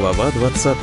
Глава 20.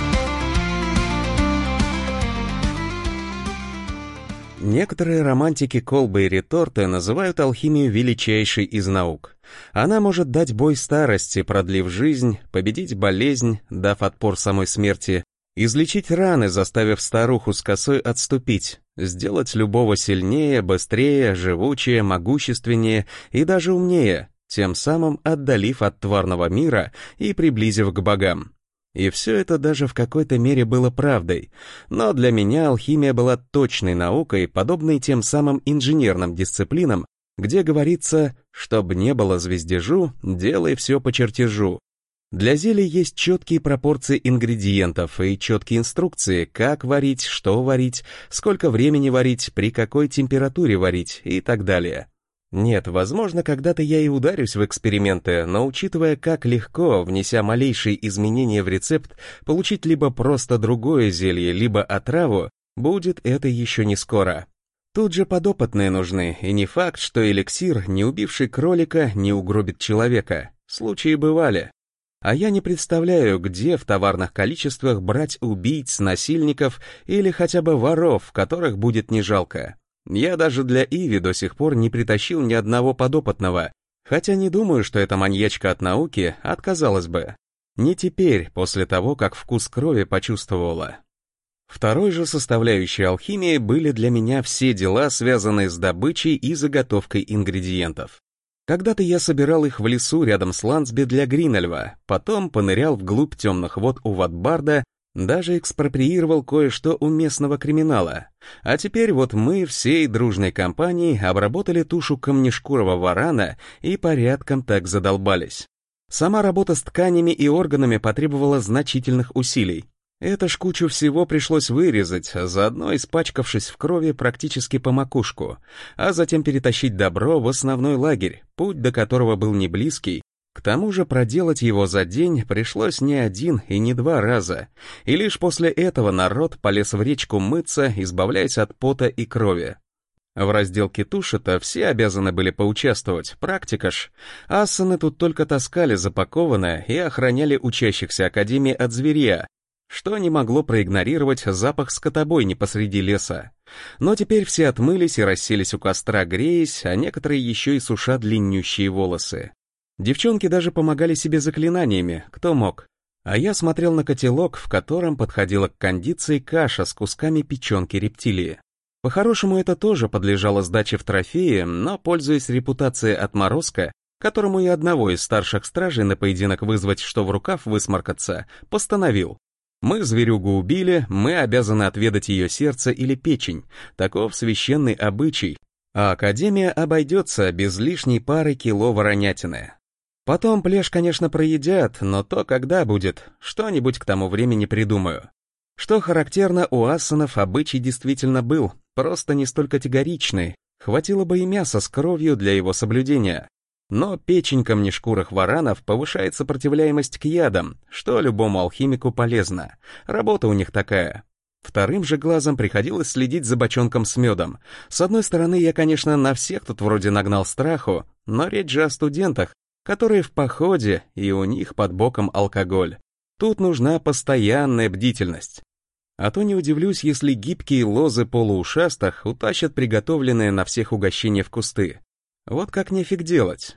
Некоторые романтики колбы и реторты называют алхимию величайшей из наук. Она может дать бой старости, продлив жизнь, победить болезнь, дав отпор самой смерти, излечить раны, заставив старуху с косой отступить, сделать любого сильнее, быстрее, живучее, могущественнее и даже умнее, тем самым отдалив от тварного мира и приблизив к богам. И все это даже в какой-то мере было правдой, но для меня алхимия была точной наукой, подобной тем самым инженерным дисциплинам, где говорится, чтоб не было звездежу, делай все по чертежу. Для зелий есть четкие пропорции ингредиентов и четкие инструкции, как варить, что варить, сколько времени варить, при какой температуре варить и так далее. Нет, возможно, когда-то я и ударюсь в эксперименты, но учитывая, как легко, внеся малейшие изменения в рецепт, получить либо просто другое зелье, либо отраву, будет это еще не скоро. Тут же подопытные нужны, и не факт, что эликсир, не убивший кролика, не угробит человека. Случаи бывали. А я не представляю, где в товарных количествах брать убийц, насильников или хотя бы воров, которых будет не жалко. Я даже для Иви до сих пор не притащил ни одного подопытного, хотя не думаю, что эта маньячка от науки отказалась бы. Не теперь, после того, как вкус крови почувствовала. Второй же составляющей алхимии были для меня все дела, связанные с добычей и заготовкой ингредиентов. Когда-то я собирал их в лесу рядом с Лансби для Гринельва, потом понырял вглубь темных вод у Ватбарда, даже экспроприировал кое-что у местного криминала. А теперь вот мы всей дружной компанией обработали тушу камнешкурого варана и порядком так задолбались. Сама работа с тканями и органами потребовала значительных усилий. Это ж кучу всего пришлось вырезать, заодно испачкавшись в крови практически по макушку, а затем перетащить добро в основной лагерь, путь до которого был не близкий. К тому же проделать его за день пришлось не один и не два раза, и лишь после этого народ полез в речку мыться, избавляясь от пота и крови. В разделке туши-то все обязаны были поучаствовать, практика ж. Ассаны тут только таскали запакованное и охраняли учащихся академии от зверя, что не могло проигнорировать запах скотобойни посреди леса. Но теперь все отмылись и расселись у костра, греясь, а некоторые еще и суша длиннющие волосы. Девчонки даже помогали себе заклинаниями, кто мог. А я смотрел на котелок, в котором подходила к кондиции каша с кусками печенки рептилии. По-хорошему, это тоже подлежало сдаче в трофеи, но, пользуясь репутацией отморозка, которому и одного из старших стражей на поединок вызвать, что в рукав высморкаться, постановил. Мы зверюгу убили, мы обязаны отведать ее сердце или печень, таков священный обычай, а академия обойдется без лишней пары кило воронятины. Потом плешь, конечно, проедят, но то когда будет, что-нибудь к тому времени придумаю. Что характерно, у ассанов обычай действительно был, просто не столь категоричный, хватило бы и мяса с кровью для его соблюдения. Но печень камнешкурых варанов повышает сопротивляемость к ядам, что любому алхимику полезно, работа у них такая. Вторым же глазом приходилось следить за бочонком с медом. С одной стороны, я, конечно, на всех тут вроде нагнал страху, но речь же о студентах, которые в походе, и у них под боком алкоголь. Тут нужна постоянная бдительность. А то не удивлюсь, если гибкие лозы полуушастых утащат приготовленные на всех угощения в кусты. Вот как нефиг делать.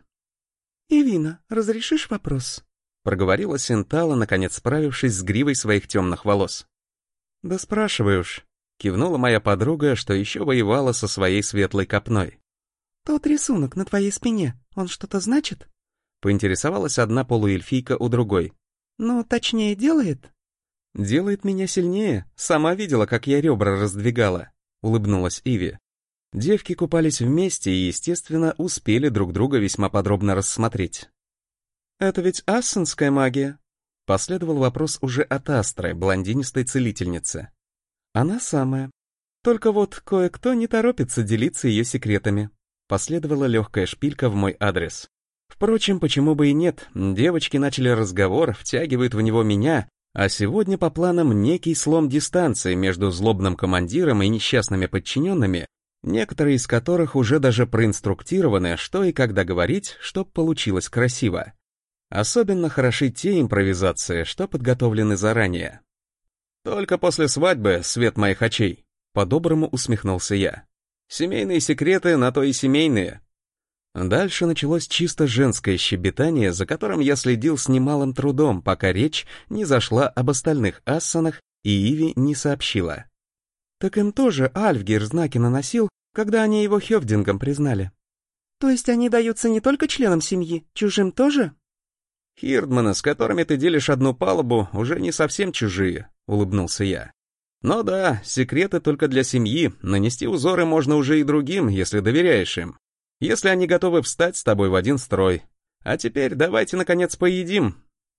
«Ивина, разрешишь вопрос?» — проговорила Синтала, наконец справившись с гривой своих темных волос. «Да спрашивай уж», — кивнула моя подруга, что еще воевала со своей светлой копной. «Тот рисунок на твоей спине, он что-то значит?» Поинтересовалась одна полуэльфийка у другой. «Ну, точнее, делает?» «Делает меня сильнее, сама видела, как я ребра раздвигала», — улыбнулась Иви. Девки купались вместе и, естественно, успели друг друга весьма подробно рассмотреть. «Это ведь ассанская магия?» — последовал вопрос уже от Астры, блондинистой целительницы. «Она самая. Только вот кое-кто не торопится делиться ее секретами», — последовала легкая шпилька в мой адрес. Впрочем, почему бы и нет, девочки начали разговор, втягивают в него меня, а сегодня по планам некий слом дистанции между злобным командиром и несчастными подчиненными, некоторые из которых уже даже проинструктированы, что и когда говорить, чтоб получилось красиво. Особенно хороши те импровизации, что подготовлены заранее. «Только после свадьбы, свет моих очей», — по-доброму усмехнулся я. «Семейные секреты на то и семейные». Дальше началось чисто женское щебетание, за которым я следил с немалым трудом, пока речь не зашла об остальных ассанах и Иви не сообщила. Так им тоже Альфгер знаки наносил, когда они его хёвдингом признали. То есть они даются не только членам семьи, чужим тоже? «Хирдманы, с которыми ты делишь одну палубу, уже не совсем чужие», — улыбнулся я. «Но да, секреты только для семьи, нанести узоры можно уже и другим, если доверяешь им. Если они готовы встать с тобой в один строй. А теперь давайте, наконец, поедим».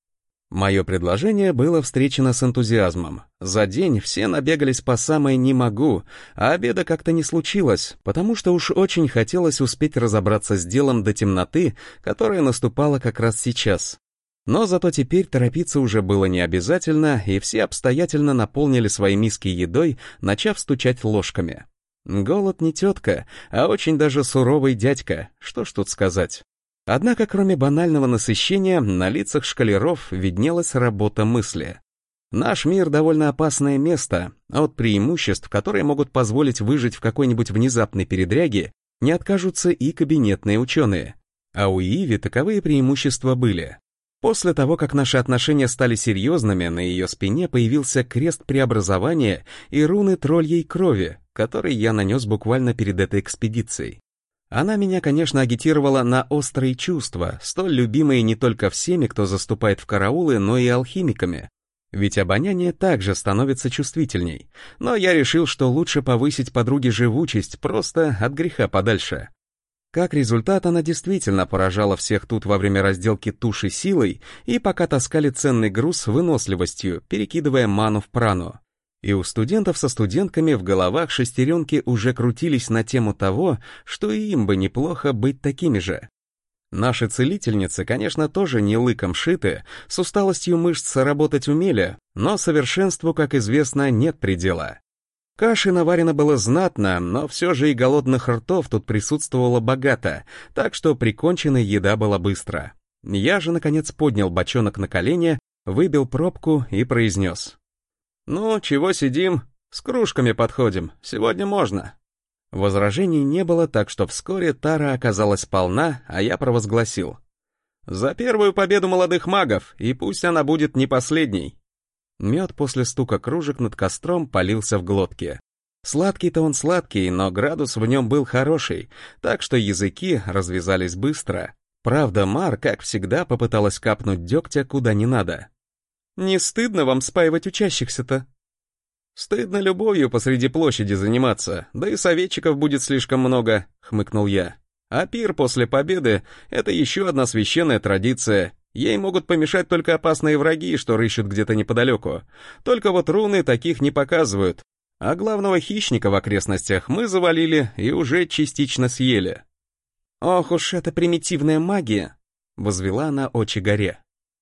Мое предложение было встречено с энтузиазмом. За день все набегались по самой «не могу», а обеда как-то не случилось, потому что уж очень хотелось успеть разобраться с делом до темноты, которая наступала как раз сейчас. Но зато теперь торопиться уже было не обязательно, и все обстоятельно наполнили свои миски едой, начав стучать ложками. Голод не тетка, а очень даже суровый дядька, что ж тут сказать. Однако, кроме банального насыщения, на лицах школяров виднелась работа мысли. Наш мир довольно опасное место, от преимуществ, которые могут позволить выжить в какой-нибудь внезапной передряге, не откажутся и кабинетные ученые. А у Иви таковые преимущества были. После того, как наши отношения стали серьезными, на ее спине появился крест преобразования и руны тролльей крови, который я нанес буквально перед этой экспедицией. Она меня, конечно, агитировала на острые чувства, столь любимые не только всеми, кто заступает в караулы, но и алхимиками. Ведь обоняние также становится чувствительней. Но я решил, что лучше повысить подруге живучесть просто от греха подальше. Как результат, она действительно поражала всех тут во время разделки туши силой и пока таскали ценный груз выносливостью, перекидывая ману в прану. И у студентов со студентками в головах шестеренки уже крутились на тему того, что и им бы неплохо быть такими же. Наши целительницы, конечно, тоже не лыком шиты, с усталостью мышц работать умели, но совершенству, как известно, нет предела. Каши наварено было знатно, но все же и голодных ртов тут присутствовало богато, так что приконченная еда была быстро. Я же, наконец, поднял бочонок на колени, выбил пробку и произнес: «Ну, чего сидим? С кружками подходим, сегодня можно». Возражений не было, так что вскоре тара оказалась полна, а я провозгласил: «За первую победу молодых магов, и пусть она будет не последней». Мед после стука кружек над костром полился в глотке. Сладкий-то он сладкий, но градус в нем был хороший, так что языки развязались быстро. Правда, Мар, как всегда, попыталась капнуть дегтя куда не надо. «Не стыдно вам спаивать учащихся-то?» «Стыдно любовью посреди площади заниматься, да и советчиков будет слишком много», — хмыкнул я. «А пир после победы — это еще одна священная традиция. Ей могут помешать только опасные враги, что рыщут где-то неподалеку. Только вот руны таких не показывают. А главного хищника в окрестностях мы завалили и уже частично съели». «Ох уж эта примитивная магия!» — возвела она очи горе.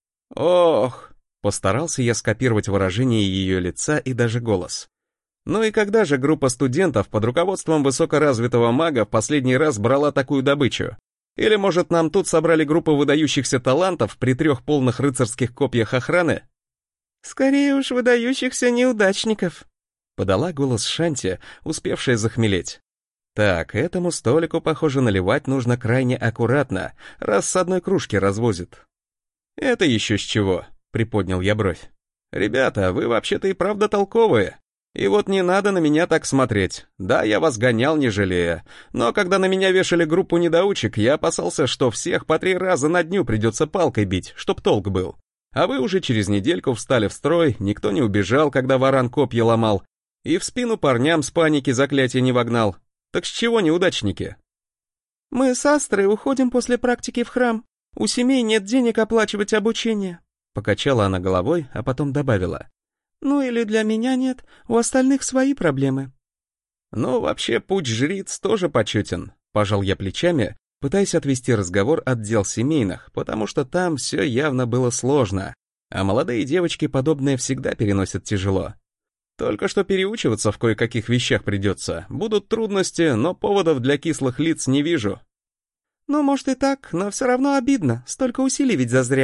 «Ох!» — постарался я скопировать выражение ее лица и даже голос. «Ну и когда же группа студентов под руководством высокоразвитого мага в последний раз брала такую добычу? Или, может, нам тут собрали группу выдающихся талантов при 3 полных рыцарских копьях охраны?» «Скорее уж выдающихся неудачников», — подала голос Шанти, успевшая захмелеть. «Так, этому столику, похоже, наливать нужно крайне аккуратно, раз с одной кружки развозит». «Это еще с чего?» — приподнял я бровь. «Ребята, вы вообще-то и правда толковые. И вот не надо на меня так смотреть. Да, я вас гонял, не жалея. Но когда на меня вешали группу недоучек, я опасался, что всех по 3 раза на дню придется палкой бить, чтоб толк был. А вы уже через недельку встали в строй, никто не убежал, когда варан копья ломал, и в спину парням с паники заклятие не вогнал. Так с чего неудачники?» «Мы с Астрой уходим после практики в храм. У семей нет денег оплачивать обучение», — покачала она головой, а потом добавила. «Ну или для меня нет, у остальных свои проблемы». «Ну, вообще, путь жриц тоже почетен», — пожал я плечами, пытаясь отвести разговор от дел семейных, потому что там все явно было сложно, а молодые девочки подобное всегда переносят тяжело. Только что переучиваться в кое-каких вещах придется, будут трудности, но поводов для кислых лиц не вижу». «Ну, может и так, но все равно обидно, столько усилий ведь зазря»,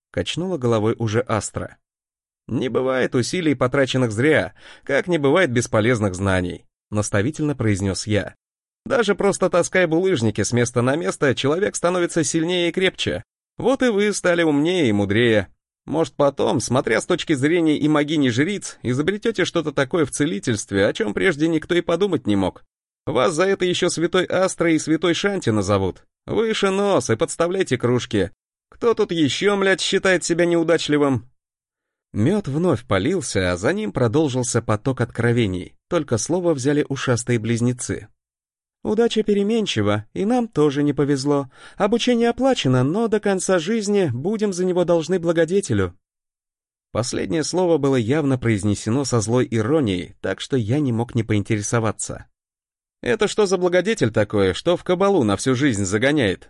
— качнула головой уже Астра. «Не бывает усилий, потраченных зря, как не бывает бесполезных знаний», — наставительно произнес я. «Даже просто таская булыжники с места на место, человек становится сильнее и крепче. Вот и вы стали умнее и мудрее. Может, потом, смотря с точки зрения и могини-жриц, изобретете что-то такое в целительстве, о чем прежде никто и подумать не мог. Вас за это еще святой Астрой и святой Шанти назовут. Выше нос и подставляйте кружки. Кто тут еще, млядь, считает себя неудачливым?» Мед вновь полился, а за ним продолжился поток откровений, только слово взяли ушастые близнецы. «Удача переменчива, и нам тоже не повезло. Обучение оплачено, но до конца жизни будем за него должны благодетелю». Последнее слово было явно произнесено со злой иронией, так что я не мог не поинтересоваться. «Это что за благодетель такое, что в кабалу на всю жизнь загоняет?»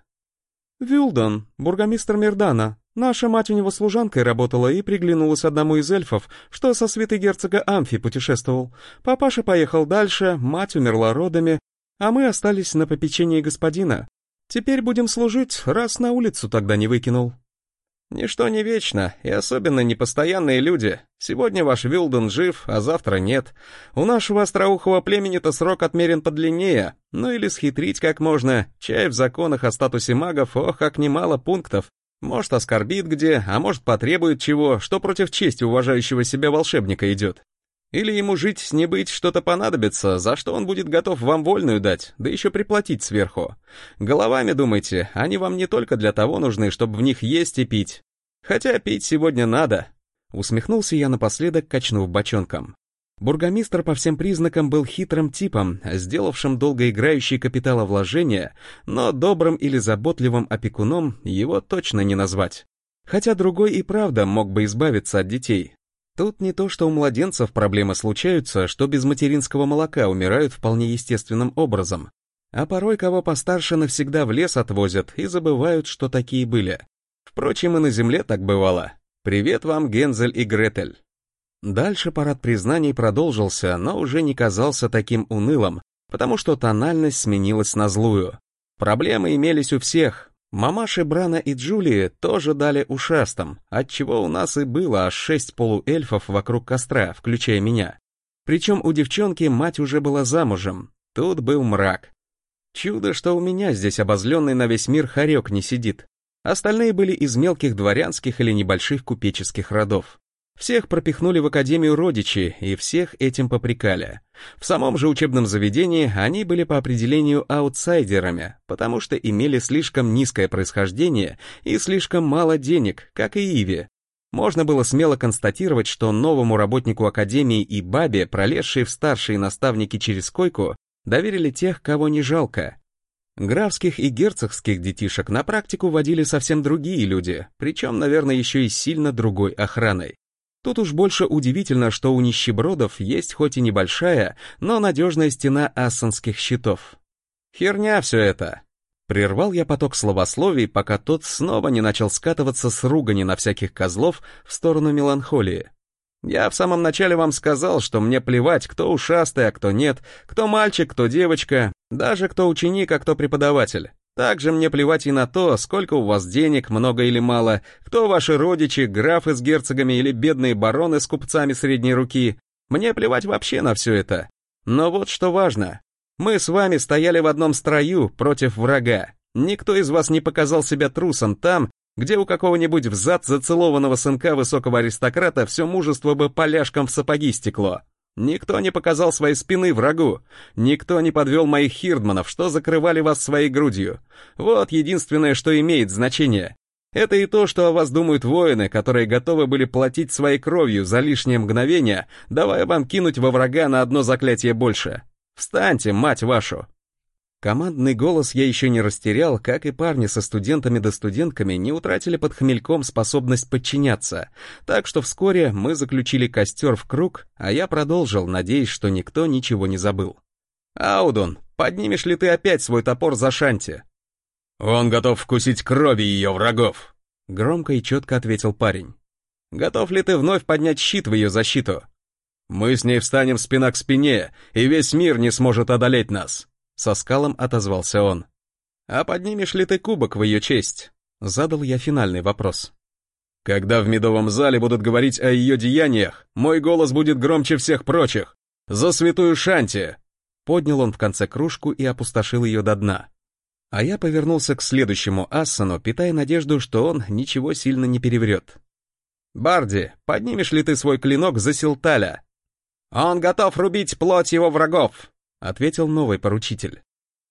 «Вюлдан, бургомистр Мирдана. Наша мать у него служанкой работала и приглянулась одному из эльфов, что со свитой герцога Амфи путешествовал. Папаша поехал дальше, мать умерла родами, а мы остались на попечении господина. Теперь будем служить, раз на улицу тогда не выкинул». «Ничто не вечно, и особенно непостоянные люди. Сегодня ваш Вилден жив, а завтра нет. У нашего остроухого племени-то срок отмерен подлиннее. Ну или схитрить как можно. Чай в законах о статусе магов, ох, как немало пунктов. Может, оскорбит где, а может, потребует чего, что против чести уважающего себя волшебника идет. Или ему жить не быть что-то понадобится, за что он будет готов вам вольную дать, да еще приплатить сверху. Головами думайте, они вам не только для того нужны, чтобы в них есть и пить. Хотя пить сегодня надо». Усмехнулся я напоследок, качнув бочонком. Бургомистр по всем признакам был хитрым типом, сделавшим долгоиграющие капиталовложения, но добрым или заботливым опекуном его точно не назвать. Хотя другой и правда мог бы избавиться от детей. Тут не то, что у младенцев проблемы случаются, что без материнского молока умирают вполне естественным образом. А порой кого постарше навсегда в лес отвозят и забывают, что такие были. Впрочем, и на земле так бывало. Привет вам, Гензель и Гретель. Дальше парад признаний продолжился, но уже не казался таким унылым, потому что тональность сменилась на злую. Проблемы имелись у всех. Мамаши Брана и Джулии тоже дали ушастым, отчего у нас и было аж 6 полуэльфов вокруг костра, включая меня. Причем у девчонки мать уже была замужем. Тут был мрак. Чудо, что у меня здесь обозленный на весь мир хорек не сидит. Остальные были из мелких дворянских или небольших купеческих родов. Всех пропихнули в академию родичи, и всех этим попрекали. В самом же учебном заведении они были по определению аутсайдерами, потому что имели слишком низкое происхождение и слишком мало денег, как и Иви. Можно было смело констатировать, что новому работнику академии и бабе, пролезшие в старшие наставники через койку, доверили тех, кого не жалко. Графских и герцогских детишек на практику водили совсем другие люди, причем, наверное, еще и сильно другой охраной. Тут уж больше удивительно, что у нищебродов есть хоть и небольшая, но надежная стена ассанских щитов. Херня все это. Прервал я поток словословий, пока тот снова не начал скатываться с ругани на всяких козлов в сторону меланхолии. Я в самом начале вам сказал, что мне плевать, кто ушастый, а кто нет, кто мальчик, кто девочка, даже кто ученик, а кто преподаватель. Также мне плевать и на то, сколько у вас денег, много или мало, кто ваши родичи, графы с герцогами или бедные бароны с купцами средней руки. Мне плевать вообще на все это. Но вот что важно. Мы с вами стояли в одном строю против врага. Никто из вас не показал себя трусом там, где у какого-нибудь взад зацелованного сынка высокого аристократа все мужество бы поляшком в сапоги стекло. Никто не показал своей спины врагу. Никто не подвел моих хирдманов, что закрывали вас своей грудью. Вот единственное, что имеет значение. Это и то, что о вас думают воины, которые готовы были платить своей кровью за лишнее мгновение, давая вам кинуть во врага на одно заклятие больше. Встаньте, мать вашу! Командный голос я еще не растерял, как и парни со студентами да студентками не утратили под хмельком способность подчиняться, так что вскоре мы заключили костер в круг, а я продолжил, надеясь, что никто ничего не забыл. «Аудун, поднимешь ли ты опять свой топор за Шанти?» «Он готов вкусить крови ее врагов», — громко и четко ответил парень. «Готов ли ты вновь поднять щит в ее защиту?» «Мы с ней встанем спина к спине, и весь мир не сможет одолеть нас», — со скалом отозвался он. «А поднимешь ли ты кубок в ее честь?» Задал я финальный вопрос. Когда в медовом зале будут говорить о ее деяниях, мой голос будет громче всех прочих. За святую Шанти!» Поднял он в конце кружку и опустошил ее до дна. А я повернулся к следующему ассану, питая надежду, что он ничего сильно не переврет. «Барди, поднимешь ли ты свой клинок за Силталя?» «Он готов рубить плоть его врагов», — ответил новый поручитель.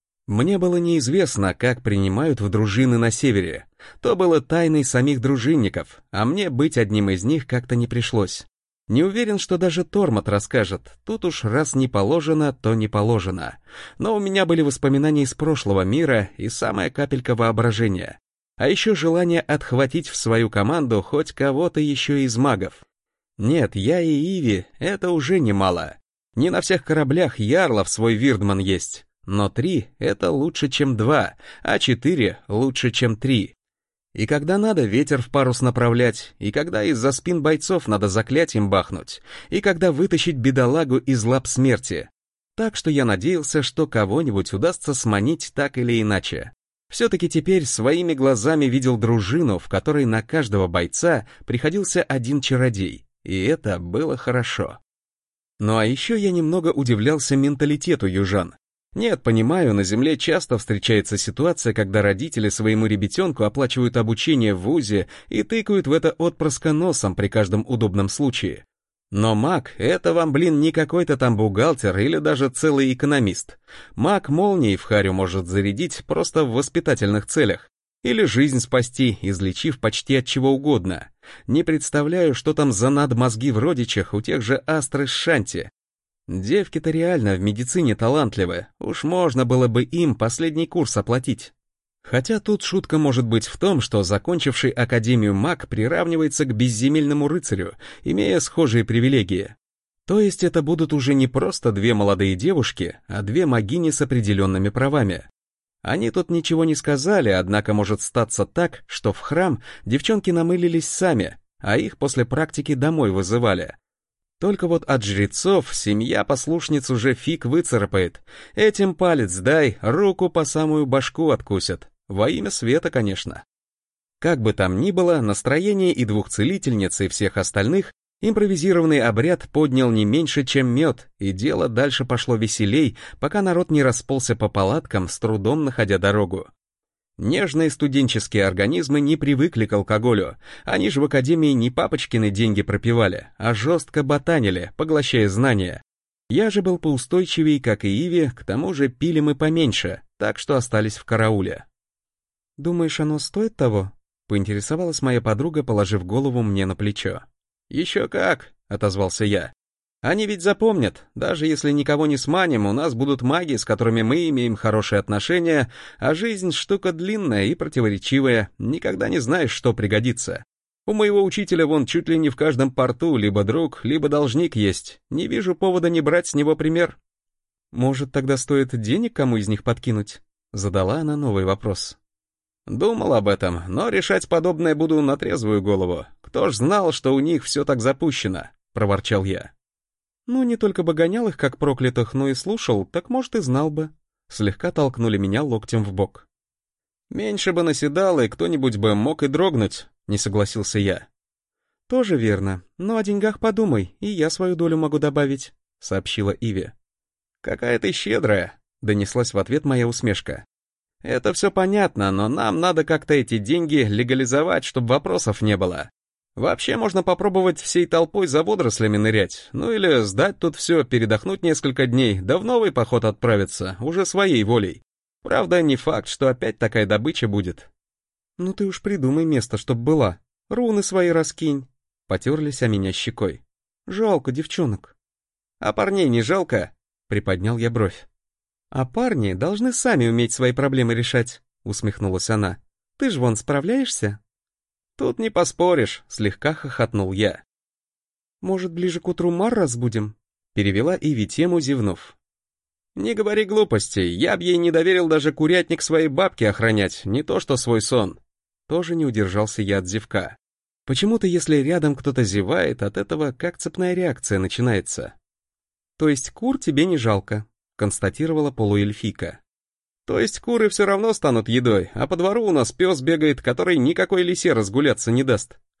Мне было неизвестно, как принимают в дружины на севере. То было тайной самих дружинников, а мне быть одним из них как-то не пришлось. Не уверен, что даже Тормот расскажет. Тут уж раз не положено, то не положено. Но у меня были воспоминания из прошлого мира и самая капелька воображения. А еще желание отхватить в свою команду хоть кого-то еще из магов. Нет, я и Иви — это уже немало. Не на всех кораблях ярлов свой Вирдман есть. Но 3 — это лучше, чем 2, а 4 — лучше, чем 3. И когда надо ветер в парус направлять, и когда из-за спин бойцов надо заклятием бахнуть, и когда вытащить бедолагу из лап смерти. Так что я надеялся, что кого-нибудь удастся сманить так или иначе. Все-таки теперь своими глазами видел дружину, в которой на каждого бойца приходился один чародей, и это было хорошо. Ну а еще я немного удивлялся менталитету южан. Нет, понимаю, на Земле часто встречается ситуация, когда родители своему ребятенку оплачивают обучение в вузе и тыкают в это отпрыска носом при каждом удобном случае. Но маг — это вам, не какой-то там бухгалтер или даже целый экономист. Маг молнией в харю может зарядить просто в воспитательных целях. Или жизнь спасти, излечив почти от чего угодно. Не представляю, что там за надмозги в родичах у тех же Астры с Шанти. Девки-то реально в медицине талантливы, уж можно было бы им последний курс оплатить. Хотя тут шутка может быть в том, что закончивший Академию маг приравнивается к безземельному рыцарю, имея схожие привилегии. То есть это будут уже не просто 2 молодые девушки, а 2 магини с определенными правами. Они тут ничего не сказали, однако может статься так, что в храм девчонки намылились сами, а их после практики домой вызывали. Только вот от жрецов семья послушниц уже фиг выцарапает. Этим палец дай, руку по самую башку откусят. Во имя света, конечно. Как бы там ни было, настроение и 2 целительниц, и всех остальных импровизированный обряд поднял не меньше, чем мед, и дело дальше пошло веселей, пока народ не расползся по палаткам, с трудом находя дорогу. Нежные студенческие организмы не привыкли к алкоголю, они же в академии не папочкины деньги пропивали, а жестко ботанили, поглощая знания. Я же был поустойчивее, как и Иви, к тому же пили мы поменьше, так что остались в карауле. «Думаешь, оно стоит того?» — поинтересовалась моя подруга, положив голову мне на плечо. «Еще как!» — отозвался я. «Они ведь запомнят, даже если никого не сманим, у нас будут маги, с которыми мы имеем хорошие отношения, а жизнь штука длинная и противоречивая, никогда не знаешь, что пригодится. У моего учителя вон чуть ли не в каждом порту либо друг, либо должник есть, не вижу повода не брать с него пример». «Может, тогда стоит денег кому из них подкинуть?» — задала она новый вопрос. «Думал об этом, но решать подобное буду на трезвую голову. Кто ж знал, что у них все так запущено?» — проворчал я. «Ну, не только бы гонял их, как проклятых, но и слушал, так, может, и знал бы». Слегка толкнули меня локтем в бок. «Меньше бы наседал, и кто-нибудь бы мог и дрогнуть», — не согласился я. «Тоже верно, но о деньгах подумай, и я свою долю могу добавить», — сообщила Иви. «Какая ты щедрая», — донеслась в ответ моя усмешка. «Это все понятно, но нам надо как-то эти деньги легализовать, чтобы вопросов не было. Вообще можно попробовать всей толпой за водорослями нырять, ну или сдать тут все, передохнуть несколько дней, да в новый поход отправиться, уже своей волей. Правда, не факт, что опять такая добыча будет». «Ну ты уж придумай место, чтоб была. Руны свои раскинь», — потерлись о меня щекой. «Жалко девчонок». «А парней не жалко?» — приподнял я бровь. «А парни должны сами уметь свои проблемы решать», — усмехнулась она. «Ты ж вон справляешься?» «Тут не поспоришь», — слегка хохотнул я. «Может, ближе к утру Мар разбудим?» — перевела Иви тему, зевнув. «Не говори глупостей, я б ей не доверил даже курятник своей бабке охранять, не то что свой сон». Тоже не удержался я от зевка. Почему-то, если рядом кто-то зевает, от этого как цепная реакция начинается. «То есть кур тебе не жалко?» — констатировала полуэльфийка. «То есть куры все равно станут едой, а по двору у нас пес бегает, который никакой лисе разгуляться не даст», —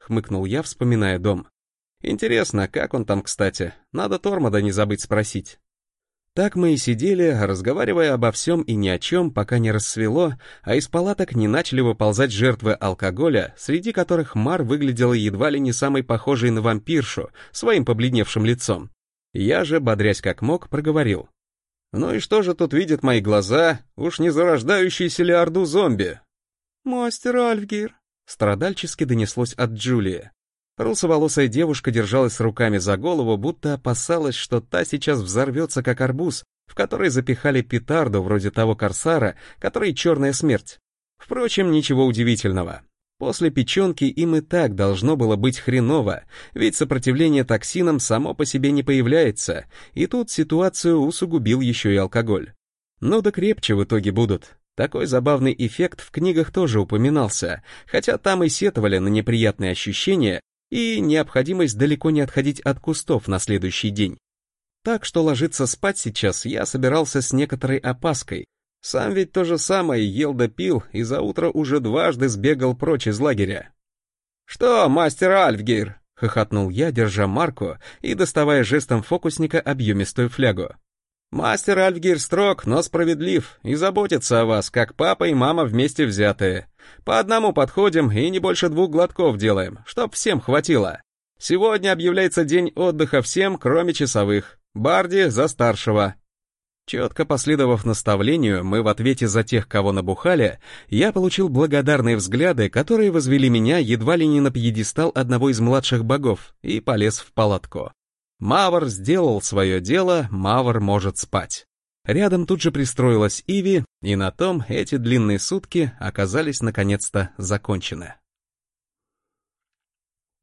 хмыкнул я, вспоминая дом. Интересно, как он там, кстати? Надо Тормода не забыть спросить. Так мы и сидели, разговаривая обо всем и ни о чем, пока не рассвело, а из палаток не начали выползать жертвы алкоголя, среди которых Мар выглядела едва ли не самой похожей на вампиршу, своим побледневшим лицом. Я же, бодрясь как мог, проговорил. «Ну и что же тут видят мои глаза? Уж не зарождающийся ли орду зомби?» «Мастер Альфгир», — страдальчески донеслось от Джулии. Русоволосая девушка держалась руками за голову, будто опасалась, что та сейчас взорвется, как арбуз, в который запихали петарду вроде того корсара, который черная смерть. Впрочем, ничего удивительного. После печенки им и так должно было быть хреново, ведь сопротивление токсинам само по себе не появляется, и тут ситуацию усугубил еще и алкоголь. Ну да крепче в итоге будут. Такой забавный эффект в книгах тоже упоминался, хотя там и сетовали на неприятные ощущения и необходимость далеко не отходить от кустов на следующий день. Так что ложиться спать сейчас я собирался с некоторой опаской. Сам ведь то же самое ел да пил, и за утро уже дважды сбегал прочь из лагеря. «Что, мастер Альфгир?» — хохотнул я, держа марку и доставая жестом фокусника объемистую флягу. «Мастер Альфгир строг, но справедлив, и заботится о вас, как папа и мама вместе взятые. По одному подходим и не больше 2 глотков делаем, чтоб всем хватило. Сегодня объявляется день отдыха всем, кроме часовых. Барди за старшего». Четко последовав наставлению, мы в ответе за тех, кого набухали, я получил благодарные взгляды, которые возвели меня едва ли не на пьедестал одного из младших богов, и полез в палатку. Мавр сделал свое дело, Мавр может спать. Рядом тут же пристроилась Иви, и на том эти длинные сутки оказались наконец-то закончены.